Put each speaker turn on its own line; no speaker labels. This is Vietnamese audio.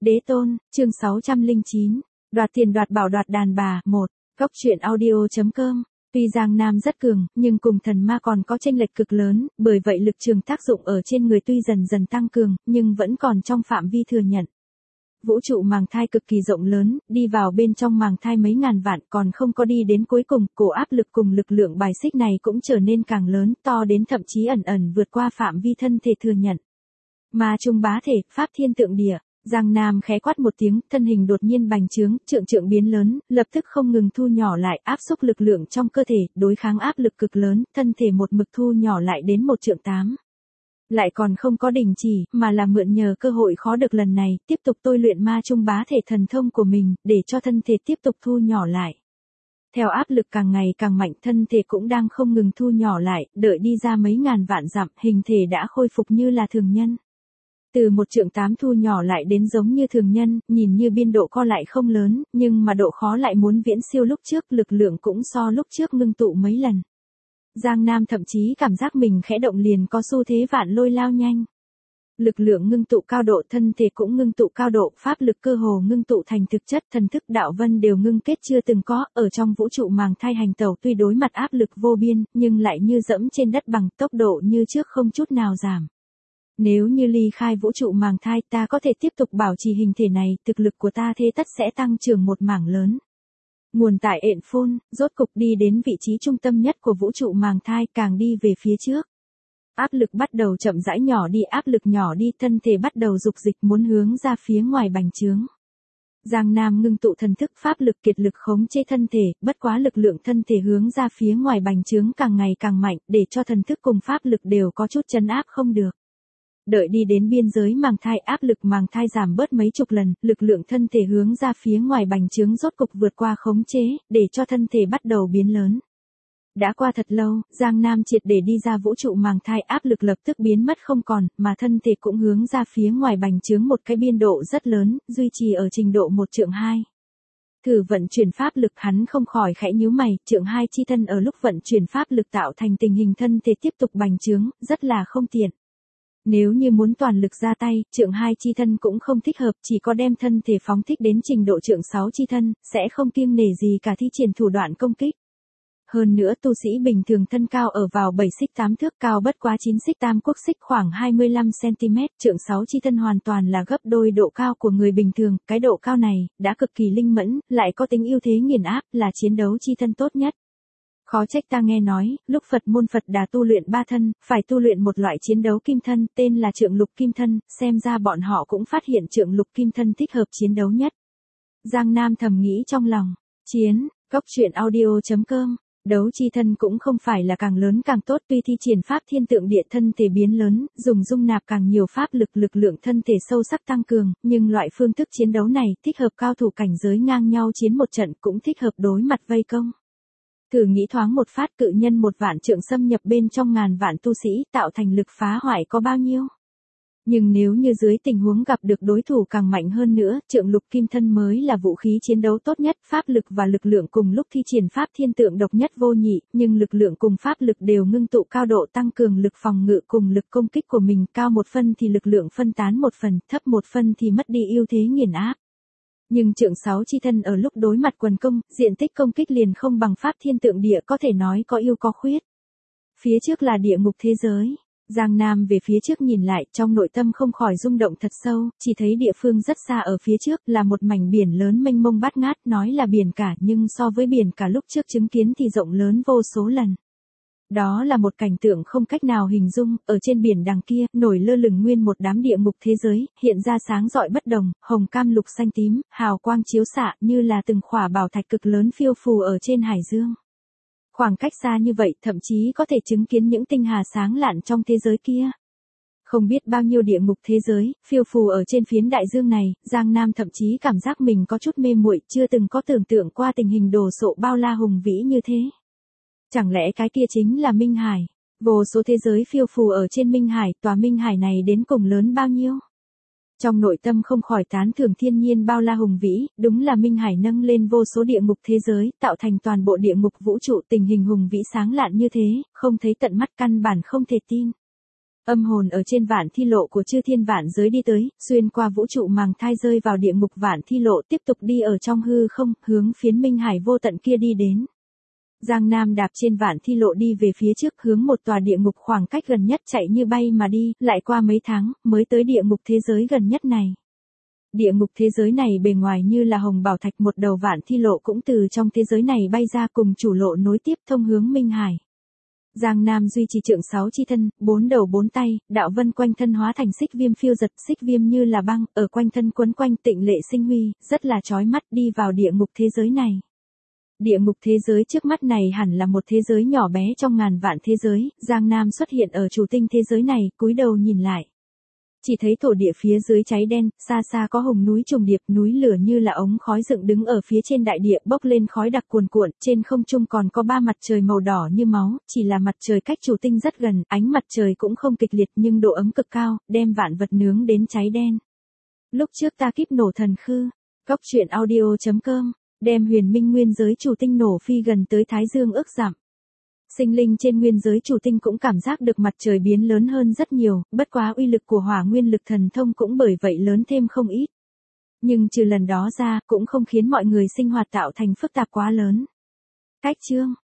Đế tôn, chương 609. Đoạt tiền đoạt bảo đoạt đàn bà, 1. Góc truyện audio.com. Tuy Giang Nam rất cường, nhưng cùng thần ma còn có chênh lệch cực lớn, bởi vậy lực trường tác dụng ở trên người tuy dần dần tăng cường, nhưng vẫn còn trong phạm vi thừa nhận. Vũ trụ màng thai cực kỳ rộng lớn, đi vào bên trong màng thai mấy ngàn vạn còn không có đi đến cuối cùng, cổ áp lực cùng lực lượng bài xích này cũng trở nên càng lớn, to đến thậm chí ẩn ẩn vượt qua phạm vi thân thể thừa nhận. Ma trung bá thể, pháp thiên tượng địa. Giang Nam khẽ quát một tiếng, thân hình đột nhiên bành trướng, trượng biến lớn, lập tức không ngừng thu nhỏ lại, áp xúc lực lượng trong cơ thể, đối kháng áp lực cực lớn, thân thể một mực thu nhỏ lại đến 1,8 trượng. Lại còn không có đình chỉ, mà là mượn nhờ cơ hội khó được lần này, tiếp tục tôi luyện ma trung bá thể thần thông của mình, để cho thân thể tiếp tục thu nhỏ lại. Theo áp lực càng ngày càng mạnh, thân thể cũng đang không ngừng thu nhỏ lại, đợi đi ra mấy ngàn vạn dặm, hình thể đã khôi phục như là thường nhân. Từ 1,8 trượng thu nhỏ lại đến giống như thường nhân, nhìn như biên độ co lại không lớn, nhưng mà độ khó lại muốn viễn siêu lúc trước, lực lượng cũng so lúc trước ngưng tụ mấy lần. Giang Nam thậm chí cảm giác mình khẽ động liền có xu thế vạn lôi lao nhanh. Lực lượng ngưng tụ cao độ, thân thể cũng ngưng tụ cao độ, pháp lực cơ hồ ngưng tụ thành thực chất, thần thức đạo vân đều ngưng kết chưa từng có, ở trong vũ trụ màng thai hành tẩu tuy đối mặt áp lực vô biên, nhưng lại như dẫm trên đất bằng, tốc độ như trước không chút nào giảm. Nếu như ly khai vũ trụ màng thai, ta có thể tiếp tục bảo trì hình thể này, thực lực của ta thế tất sẽ tăng trưởng một mảng lớn. Nguồn tại ện phôn, rốt cục đi đến vị trí trung tâm nhất của vũ trụ màng thai, càng đi về phía trước. Áp lực bắt đầu chậm rãi nhỏ đi, áp lực nhỏ đi, thân thể bắt đầu dục dịch muốn hướng ra phía ngoài bành trướng. Giang Nam ngưng tụ thần thức, pháp lực kiệt lực khống chế thân thể, bất quá lực lượng thân thể hướng ra phía ngoài bành trướng càng ngày càng mạnh, để cho thần thức cùng pháp lực đều có chút trấn áp không được. Đợi đi đến biên giới màng thai, áp lực màng thai giảm bớt mấy chục lần, lực lượng thân thể hướng ra phía ngoài bành trướng rốt cục vượt qua khống chế, để cho thân thể bắt đầu biến lớn. Đã qua thật lâu, Giang Nam triệt để đi ra vũ trụ màng thai, áp lực lập tức biến mất không còn, mà thân thể cũng hướng ra phía ngoài bành trướng một cái biên độ rất lớn, duy trì ở trình độ 1,2 trượng. Thử vận chuyển pháp lực, hắn không khỏi khẽ nhíu mày, 1,2 trượng chi thân ở lúc vận chuyển pháp lực tạo thành tình hình thân thể tiếp tục bành trướng, rất là không tiện. Nếu như muốn toàn lực ra tay, 1,2 trượng chi thân cũng không thích hợp, chỉ có đem thân thể phóng thích đến trình độ 1,6 trượng chi thân, sẽ không kiêng nể gì cả thi triển thủ đoạn công kích. Hơn nữa tu sĩ bình thường thân cao ở vào 7 xích 8 thước, cao bất quá 9 xích tam quốc xích khoảng 25 cm, 1,6 trượng chi thân hoàn toàn là gấp đôi độ cao của người bình thường, cái độ cao này, đã cực kỳ linh mẫn, lại có tính ưu thế nghiền áp, là chiến đấu chi thân tốt nhất. Khó trách ta nghe nói, lúc Phật môn Phật Đà tu luyện 3 thân, phải tu luyện một loại chiến đấu kim thân, tên là trượng lục kim thân, xem ra bọn họ cũng phát hiện trượng lục kim thân thích hợp chiến đấu nhất. Giang Nam thầm nghĩ trong lòng, chiến, góc truyện audio.com. Đấu chi thân cũng không phải là càng lớn càng tốt, tuy thi triển pháp thiên tượng địa thân thể biến lớn, dùng dung nạp càng nhiều pháp lực, lực lượng thân thể sâu sắc tăng cường, nhưng loại phương thức chiến đấu này thích hợp cao thủ cảnh giới ngang nhau chiến một trận, cũng thích hợp đối mặt vây công. Thử nghĩ thoáng một phát, cự nhân 1 vạn trượng xâm nhập bên trong ngàn vạn tu sĩ, tạo thành lực phá hoại có bao nhiêu? Nhưng nếu như dưới tình huống gặp được đối thủ càng mạnh hơn nữa, trượng lục kim thân mới là vũ khí chiến đấu tốt nhất, pháp lực và lực lượng cùng lúc thi triển pháp thiên tượng độc nhất vô nhị, nhưng lực lượng cùng pháp lực đều ngưng tụ cao độ tăng cường lực phòng ngự cùng lực công kích của mình, cao 1 phân thì lực lượng phân tán 1 phần, thấp 1 phân thì mất đi ưu thế nghiền áp. Nhưng 1,6 trượng chi thân ở lúc đối mặt quần công, diện tích công kích liền không bằng pháp thiên tượng địa, có thể nói có ưu có khuyết. Phía trước là địa ngục thế giới. Giang Nam về phía trước nhìn lại, trong nội tâm không khỏi rung động thật sâu, chỉ thấy địa phương rất xa ở phía trước là một mảnh biển lớn mênh mông bát ngát, nói là biển cả nhưng so với biển cả lúc trước chứng kiến thì rộng lớn vô số lần. Đó là một cảnh tượng không cách nào hình dung, ở trên biển đằng kia, nổi lơ lửng nguyên một đám địa ngục thế giới, hiện ra sáng rọi bất đồng, hồng cam lục xanh tím, hào quang chiếu xạ như là từng khỏa bảo thạch cực lớn phiêu phù ở trên hải dương. Khoảng cách xa như vậy, thậm chí có thể chứng kiến những tinh hà sáng lạn trong thế giới kia. Không biết bao nhiêu địa ngục thế giới, phiêu phù ở trên phiến đại dương này, Giang Nam thậm chí cảm giác mình có chút mê muội, chưa từng có tưởng tượng qua tình hình đồ sộ bao la hùng vĩ như thế. Chẳng lẽ cái kia chính là Minh Hải? Vô số thế giới phiêu phù ở trên Minh Hải, tòa Minh Hải này đến cùng lớn bao nhiêu? Trong nội tâm không khỏi tán thưởng thiên nhiên bao la hùng vĩ, đúng là Minh Hải nâng lên vô số địa ngục thế giới, tạo thành toàn bộ địa ngục vũ trụ, tình hình hùng vĩ sáng lạn như thế, không thấy tận mắt căn bản không thể tin. Âm hồn ở trên vạn thi lộ của chư thiên vạn giới đi tới, xuyên qua vũ trụ màng thai rơi vào địa ngục vạn thi lộ, tiếp tục đi ở trong hư không, hướng phiến minh hải vô tận kia đi đến. Giang Nam đạp trên vạn thi lộ đi về phía trước, hướng một tòa địa ngục khoảng cách gần nhất chạy như bay mà đi, lại qua mấy tháng, mới tới địa ngục thế giới gần nhất này. Địa ngục thế giới này bề ngoài như là hồng bảo thạch, một đầu vạn thi lộ cũng từ trong thế giới này bay ra, cùng chủ lộ nối tiếp thông hướng minh hải. Giang Nam duy trì trượng 6 chi thân, 4 đầu 4 tay, đạo vân quanh thân hóa thành xích viêm phiêu giật, xích viêm như là băng, ở quanh thân quấn quanh tịnh lệ sinh huy, rất là chói mắt, đi vào địa ngục thế giới này. Địa ngục thế giới trước mắt này hẳn là một thế giới nhỏ bé trong ngàn vạn thế giới, Giang Nam xuất hiện ở chủ tinh thế giới này, cúi đầu nhìn lại. Chỉ thấy thổ địa phía dưới cháy đen, xa xa có hùng núi trùng điệp, núi lửa như là ống khói dựng đứng ở phía trên đại địa, bốc lên khói đặc cuồn cuộn, trên không trung còn có 3 mặt trời màu đỏ như máu, chỉ là mặt trời cách chủ tinh rất gần, ánh mặt trời cũng không kịch liệt nhưng độ ấm cực cao, đem vạn vật nướng đến cháy đen. Lúc trước ta kíp nổ thần khư, Cốc truyện audio.com, đem huyền minh nguyên giới chủ tinh nổ phi gần tới Thái Dương ước giảm. Sinh linh trên nguyên giới chủ tinh cũng cảm giác được mặt trời biến lớn hơn rất nhiều, bất quá uy lực của hỏa nguyên lực thần thông cũng bởi vậy lớn thêm không ít. Nhưng trừ lần đó ra, cũng không khiến mọi người sinh hoạt tạo thành phức tạp quá lớn. Cách chương